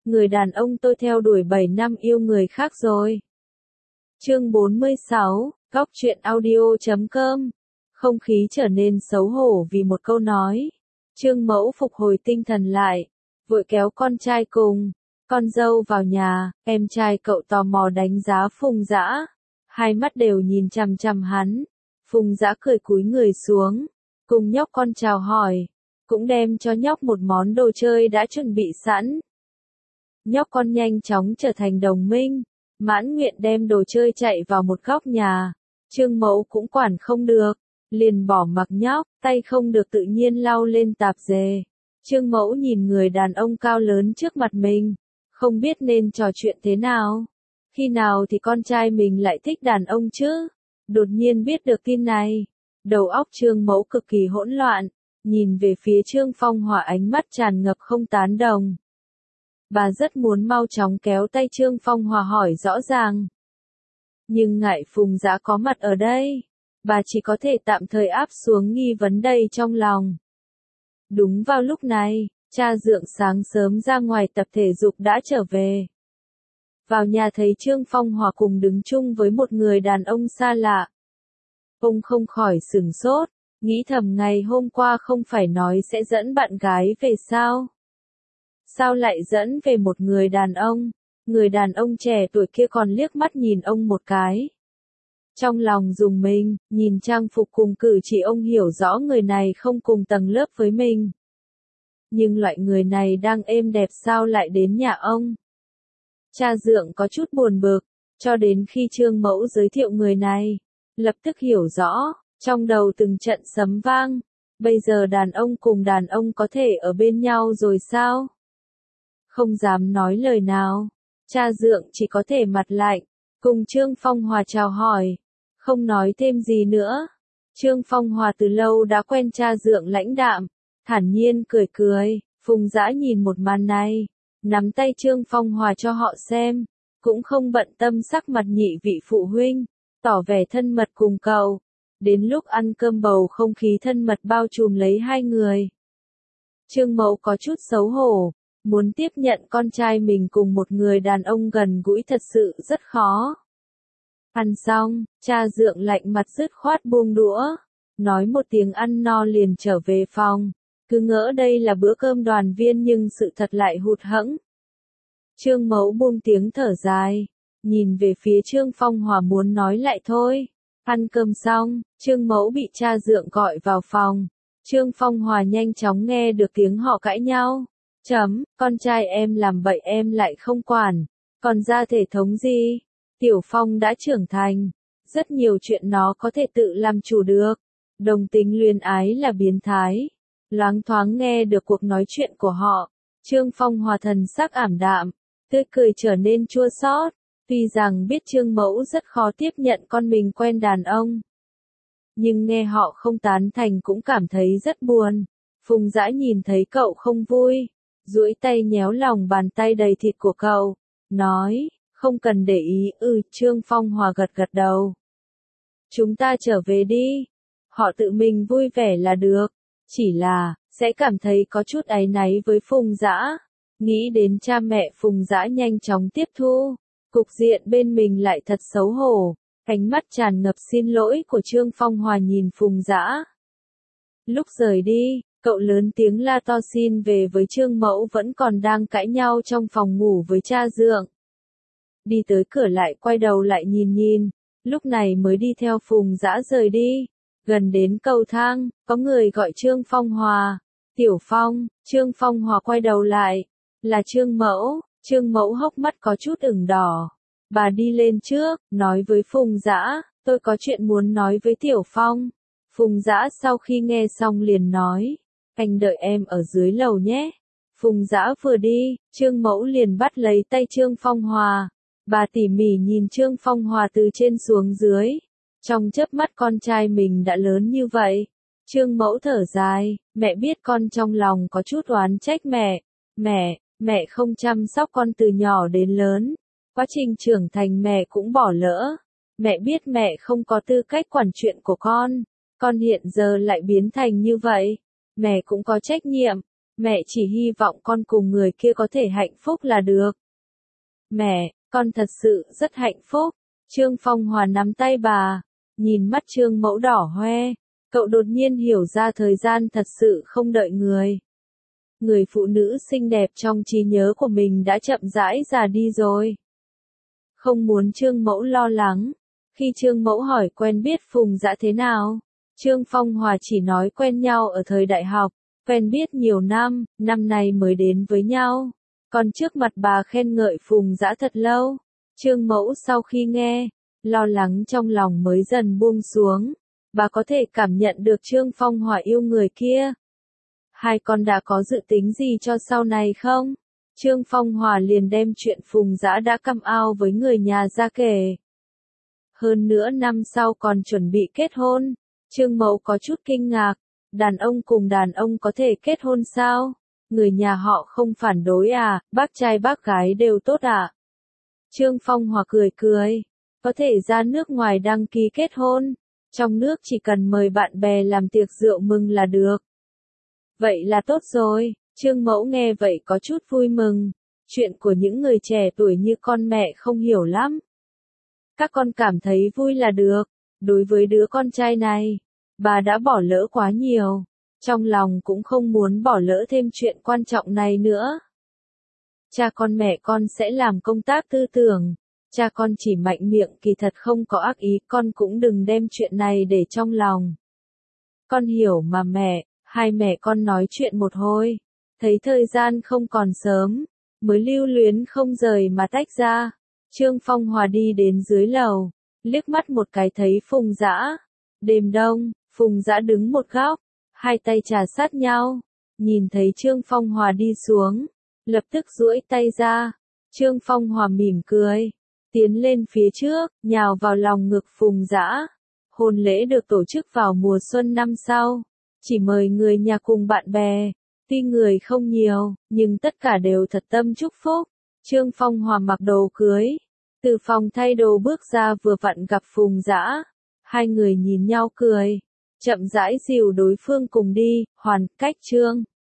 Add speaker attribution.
Speaker 1: người đàn ông tôi theo đuổi 7 năm yêu người khác rồi. Chương 46, Góc truyện audio.com. Không khí trở nên xấu hổ vì một câu nói. Trương Mẫu phục hồi tinh thần lại, vội kéo con trai cùng con dâu vào nhà. Em trai cậu tò mò đánh giá Phùng Dã, hai mắt đều nhìn chằm chằm hắn. Phùng Dã cười cúi người xuống, cùng nhóc con chào hỏi, cũng đem cho nhóc một món đồ chơi đã chuẩn bị sẵn. Nhóc con nhanh chóng trở thành đồng minh, mãn nguyện đem đồ chơi chạy vào một góc nhà. Trương Mẫu cũng quản không được, liền bỏ mặc nhóc, tay không được tự nhiên lau lên tạp dề. Trương Mẫu nhìn người đàn ông cao lớn trước mặt mình, không biết nên trò chuyện thế nào. Khi nào thì con trai mình lại thích đàn ông chứ? Đột nhiên biết được tin này, đầu óc Trương Mẫu cực kỳ hỗn loạn, nhìn về phía Trương Phong Hòa ánh mắt tràn ngập không tán đồng. Bà rất muốn mau chóng kéo tay Trương Phong Hòa hỏi rõ ràng. Nhưng ngại Phùng Dã có mặt ở đây, bà chỉ có thể tạm thời áp xuống nghi vấn đầy trong lòng. Đúng vào lúc này, cha Dượng sáng sớm ra ngoài tập thể dục đã trở về. Vào nhà thấy Trương Phong Hòa cùng đứng chung với một người đàn ông xa lạ. Ông không khỏi sửng sốt, nghĩ thầm ngày hôm qua không phải nói sẽ dẫn bạn gái về sao? Sao lại dẫn về một người đàn ông? Người đàn ông trẻ tuổi kia còn liếc mắt nhìn ông một cái. Trong lòng rùng mình, nhìn trang phục cùng cử chỉ ông hiểu rõ người này không cùng tầng lớp với mình. Nhưng loại người này đang êm đẹp sao lại đến nhà ông? Cha Dượng có chút buồn bực, cho đến khi Trương Mẫu giới thiệu người này, lập tức hiểu rõ, trong đầu từng trận sấm vang. Bây giờ đàn ông cùng đàn ông có thể ở bên nhau rồi sao? Không dám nói lời nào, cha Dượng chỉ có thể mặt lạnh, cùng Trương Phong Hòa chào hỏi, không nói thêm gì nữa. Trương Phong Hòa từ lâu đã quen cha Dượng lãnh đạm, thản nhiên cười cười. Phùng Dã nhìn một màn này, nắm tay Trương Phong Hòa cho họ xem, cũng không bận tâm sắc mặt nhị vị phụ huynh, tỏ vẻ thân mật cùng cậu. Đến lúc ăn cơm bầu không khí thân mật bao trùm lấy hai người. Trương Mẫu có chút xấu hổ, muốn tiếp nhận con trai mình cùng một người đàn ông gần gũi thật sự rất khó. Ăn xong, cha Dượng lạnh mặt dứt khoát buông đũa, nói một tiếng ăn no liền trở về phòng, cứ ngỡ đây là bữa cơm đoàn viên nhưng sự thật lại hụt hẫng. Trương Mẫu buông tiếng thở dài, nhìn về phía Trương Phong Hòa muốn nói lại thôi. Ăn cơm xong, Trương Mẫu bị cha Dượng gọi vào phòng. Trương Phong Hòa nhanh chóng nghe được tiếng họ cãi nhau. Con trai em làm bậy em lại không quản, còn ra thể thống gì? Tiểu Phong đã trưởng thành, rất nhiều chuyện nó có thể tự làm chủ được. Đồng tính luyến ái là biến thái. Loáng thoáng nghe được cuộc nói chuyện của họ, Trương Phong Hòa thần sắc ảm đạm, tươi cười trở nên chua xót. Tuy rằng biết Trương Mẫu rất khó tiếp nhận con mình quen đàn ông, nhưng nghe họ không tán thành cũng cảm thấy rất buồn. Phùng Dã nhìn thấy cậu không vui, duỗi tay nhéo lòng bàn tay đầy thịt của cậu, nói, không cần để ý. Trương Phong Hòa gật gật đầu. Chúng ta trở về đi, họ tự mình vui vẻ là được, chỉ là, sẽ cảm thấy có chút áy náy với Phùng Dã. Nghĩ đến cha mẹ Phùng Dã nhanh chóng tiếp thu, cục diện bên mình lại thật xấu hổ. Ánh mắt tràn ngập xin lỗi của Trương Phong Hòa nhìn Phùng Dã. Lúc rời đi, cậu lớn tiếng la to xin về với Trương Mẫu vẫn còn đang cãi nhau trong phòng ngủ với cha Dượng. Đi tới cửa lại quay đầu lại nhìn, lúc này mới đi theo Phùng Dã rời đi. Gần đến cầu thang, có người gọi Trương Phong Hòa. Tiểu Phong. Trương Phong Hòa quay đầu lại, là Trương Mẫu. Trương Mẫu hốc mắt có chút ửng đỏ. Bà đi lên trước, nói với Phùng Dã, tôi có chuyện muốn nói với Tiểu Phong. Phùng Dã sau khi nghe xong liền nói, anh đợi em ở dưới lầu nhé. Phùng Dã vừa đi, Trương Mẫu liền bắt lấy tay Trương Phong Hòa. Bà tỉ mỉ nhìn Trương Phong Hòa từ trên xuống dưới. Trong chớp mắt con trai mình đã lớn như vậy. Trương Mẫu thở dài, mẹ biết con trong lòng có chút oán trách mẹ. Mẹ không chăm sóc con từ nhỏ đến lớn. Quá trình trưởng thành mẹ cũng bỏ lỡ. Mẹ biết mẹ không có tư cách quản chuyện của con hiện giờ lại biến thành như vậy. Mẹ cũng có trách nhiệm. Mẹ chỉ hy vọng con cùng người kia có thể hạnh phúc là được. Mẹ, con thật sự rất hạnh phúc. Trương Phong Hòa nắm tay bà, nhìn mắt Trương Mẫu đỏ hoe, cậu đột nhiên hiểu ra thời gian thật sự không đợi người. Người phụ nữ xinh đẹp trong trí nhớ của mình đã chậm rãi già đi rồi. Không muốn Trương Mẫu lo lắng. Khi Trương Mẫu hỏi quen biết Phùng Dã thế nào, Trương Phong Hòa chỉ nói quen nhau ở thời đại học, quen biết nhiều năm, năm nay mới đến với nhau. Còn trước mặt bà khen ngợi Phùng Dã thật lâu. Trương Mẫu sau khi nghe, lo lắng trong lòng mới dần buông xuống. Bà có thể cảm nhận được Trương Phong Hòa yêu người kia. Hai con đã có dự tính gì cho sau này không? Trương Phong Hòa liền đem chuyện Phùng Dã đã căm ao với người nhà ra kể. Hơn nữa năm sau còn chuẩn bị kết hôn. Trương Mẫu có chút kinh ngạc. Đàn ông cùng đàn ông có thể kết hôn sao? Người nhà họ không phản đối à, bác trai bác gái đều tốt à? Trương Phong Hòa cười cười. Có thể ra nước ngoài đăng ký kết hôn. Trong nước chỉ cần mời bạn bè làm tiệc rượu mừng là được. Vậy là tốt rồi. Trương Mẫu nghe vậy có chút vui mừng. Chuyện của những người trẻ tuổi như con mẹ không hiểu lắm. Các con cảm thấy vui là được. Đối với đứa con trai này, bà đã bỏ lỡ quá nhiều. Trong lòng cũng không muốn bỏ lỡ thêm chuyện quan trọng này nữa. Cha con mẹ con sẽ làm công tác tư tưởng. Cha con chỉ mạnh miệng kỳ thật không có ác ý, con cũng đừng đem chuyện này để trong lòng. Con hiểu mà mẹ. Hai mẹ con nói chuyện một hồi. Thấy thời gian không còn sớm, mới lưu luyến không rời mà tách ra. Trương Phong Hòa đi đến dưới lầu, liếc mắt một cái thấy Phùng Dã. Đêm đông, Phùng Dã đứng một góc, hai tay chà sát nhau, nhìn thấy Trương Phong Hòa đi xuống, lập tức duỗi tay ra. Trương Phong Hòa mỉm cười, tiến lên phía trước, nhào vào lòng ngực Phùng Dã. Hôn lễ được tổ chức vào mùa xuân năm sau, chỉ mời người nhà cùng bạn bè. Tuy người không nhiều, nhưng tất cả đều thật tâm chúc phúc. Trương Phong Hòa mặc đồ cưới, từ phòng thay đồ bước ra vừa vặn gặp Phùng Dã. Hai người nhìn nhau cười, chậm rãi dìu đối phương cùng đi. Hoàn cách Trương